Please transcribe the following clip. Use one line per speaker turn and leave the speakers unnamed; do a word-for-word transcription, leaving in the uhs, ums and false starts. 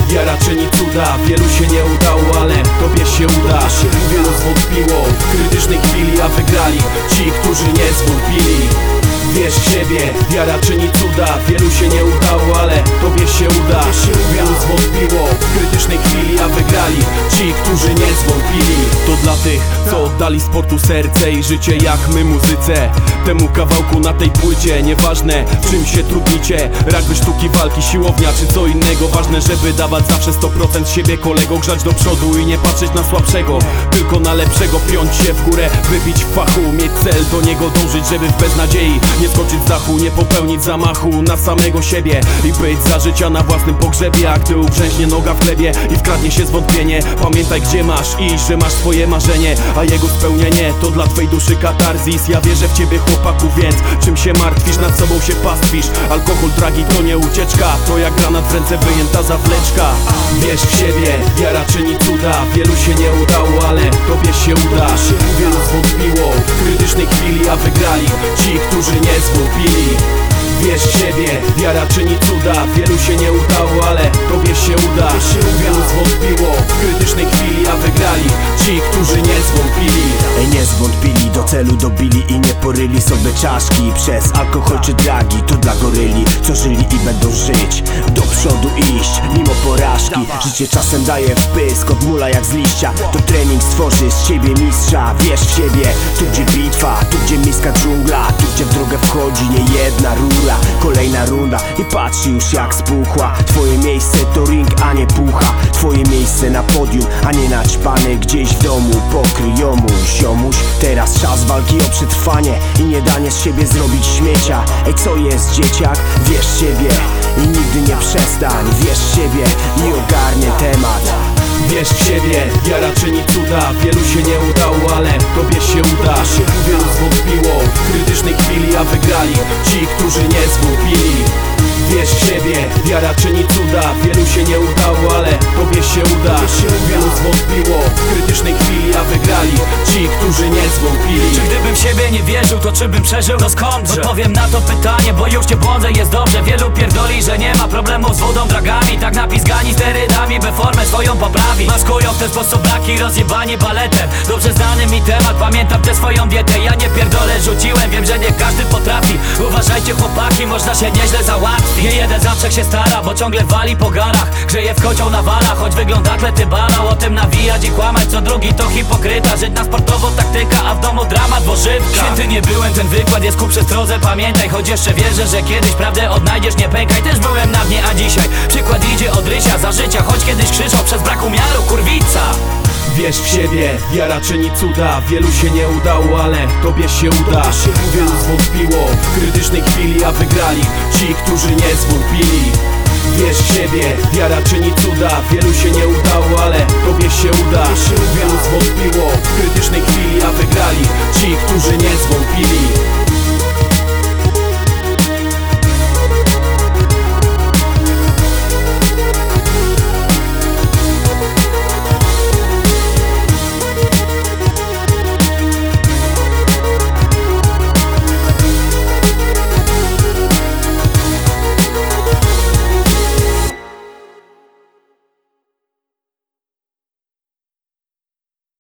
wiara czyni cuda. Wielu się nie udało, ale tobie się uda. Wielu zwątpiło w krytycznej chwili, a wygrali ci, którzy nie zwątpili. Wierz w siebie, wiara czyni cuda. Wielu się nie udało, ale tobie się uda. Wielu zwątpiło w krytycznej chwili, a wygrali ci, którzy nie zwątpili. To dla tych, co oddali sportu serce i życie jak my muzyce. Temu kawałku na tej płycie, nieważne czym się trudnicie, rugby, sztuki, walki, siłownia czy co innego. Ważne, żeby dawać zawsze sto procent siebie, kolego, grzać do przodu i nie patrzeć na słabszego, tylko na lepszego. Piąć się w górę, wybić w fachu, mieć cel, do niego dążyć, żeby w beznadziei nie skoczyć z dachu, nie popełnić zamachu na samego siebie i być za życia na własnym pogrzebie. A gdy ugrzęźnie noga w chlebie i wkradnie się zwątpienie, pamiętaj gdzie masz iść, że masz swoje marzenie, a jego spełnienie to dla twej duszy katarzis. Ja wierzę w ciebie, chłopaku, więc czym się martwisz, nad sobą się pastwisz. Alkohol, dragi to nie ucieczka, to jak granat w ręce wyjęta zawleczka. Wierz w siebie, wiara czyni cuda. Wielu się nie udało, ale tobie się uda. Wielu zwątpiło w krytycznej chwili, a wygrali ci, którzy nie zwątpili. Wierz w siebie, wiara czyni cuda. Wielu się nie udało, ale tobie się uda. Wielu zwątpiło w krytycznej chwili, a wygrali ci, którzy nie zwątpili.
Ej, nie zwątpili, do celu dobili i nie poryli sobie czaszki przez alkohol czy dragi. To dla goryli, co żyli i będą żyć, do przodu iść mimo porażki. Życie czasem daje wpysk, odmula jak z liścia. To trening stworzy z ciebie mistrza. Wierz w siebie, tu gdzie bitwa, tu gdzie miejska dżungla, tu gdzie w drogę wchodzi nie jedna rura. Kolejna runda i patrz już jak spuchła. Twoje miejsce to ring, a nie pucha. Twoje miejsce na podium, a nie naćpany gdzieś w domu pokryjomu. Ziomuś, teraz czas walki o przetrwanie i nie danie z siebie zrobić śmiecia. Ej, co jest dzieciak? Wierz w siebie i nigdy nie przestań. Wierz w siebie i ogarnie temat.
Wierz w siebie, wiara czyni cuda. Wielu się nie udało, ale tobie się uda. Wielu zwątpiło w krytycznej chwili, a wygrali ci, którzy nie zwątpili. Wierz w siebie, wiara czyni cuda. Wielu się nie udało, ale tobie się uda. Wielu zwątpiło w krytycznej chwili, a wygrali ci, którzy nie zwątpili.
Czy gdybym w siebie nie wierzył, to czy bym przeżył? To skąd? Odpowiem na to pytanie, bo już cię błądzę, jest dobrze. Wielu pierdoli, że nie ma problemów z wodą, dragami. Tak napizgani sterydami, by formę swoją poprawić. Maskują w ten sposób braki, rozjebani baletem. Dobrze znany mi temat, pamiętam tę swoją dietę. Ja nie pierdolę, rzuciłem, wiem, że nie każdy potrafi. Uważajcie chłopaki, można się nieźle załatwić. Nie jeden zawsze się stara, bo ciągle wali po garach. Grzeje w kocioł nawala, choć wygląda atlety balał. O tym nawijać i kłamać, co drugi to hipokryta. Żyć na sportowo taktyka, a w domu dramat wożywka. Święty nie byłem, ten wykład jest ku przestrodze, pamiętaj. Choć jeszcze wierzę, że kiedyś prawdę odnajdziesz, nie pękaj. Też byłem na dnie, a dzisiaj przykład idzie od rysia za życia. Choć kiedyś krzyczał przez brak umiaru, kurwica.
Wierz w siebie, wiara czyni cuda. Wielu się nie udało, ale tobie się uda. Wielu zwątpiło w krytycznej chwili, a wygrali ci, którzy nie zwątpili. Wierz w siebie, wiara czyni cuda. Wielu się nie udało, ale tobie się uda. Wielu zwątpiło w krytycznej chwili, a wygrali ci, którzy nie zwątpili.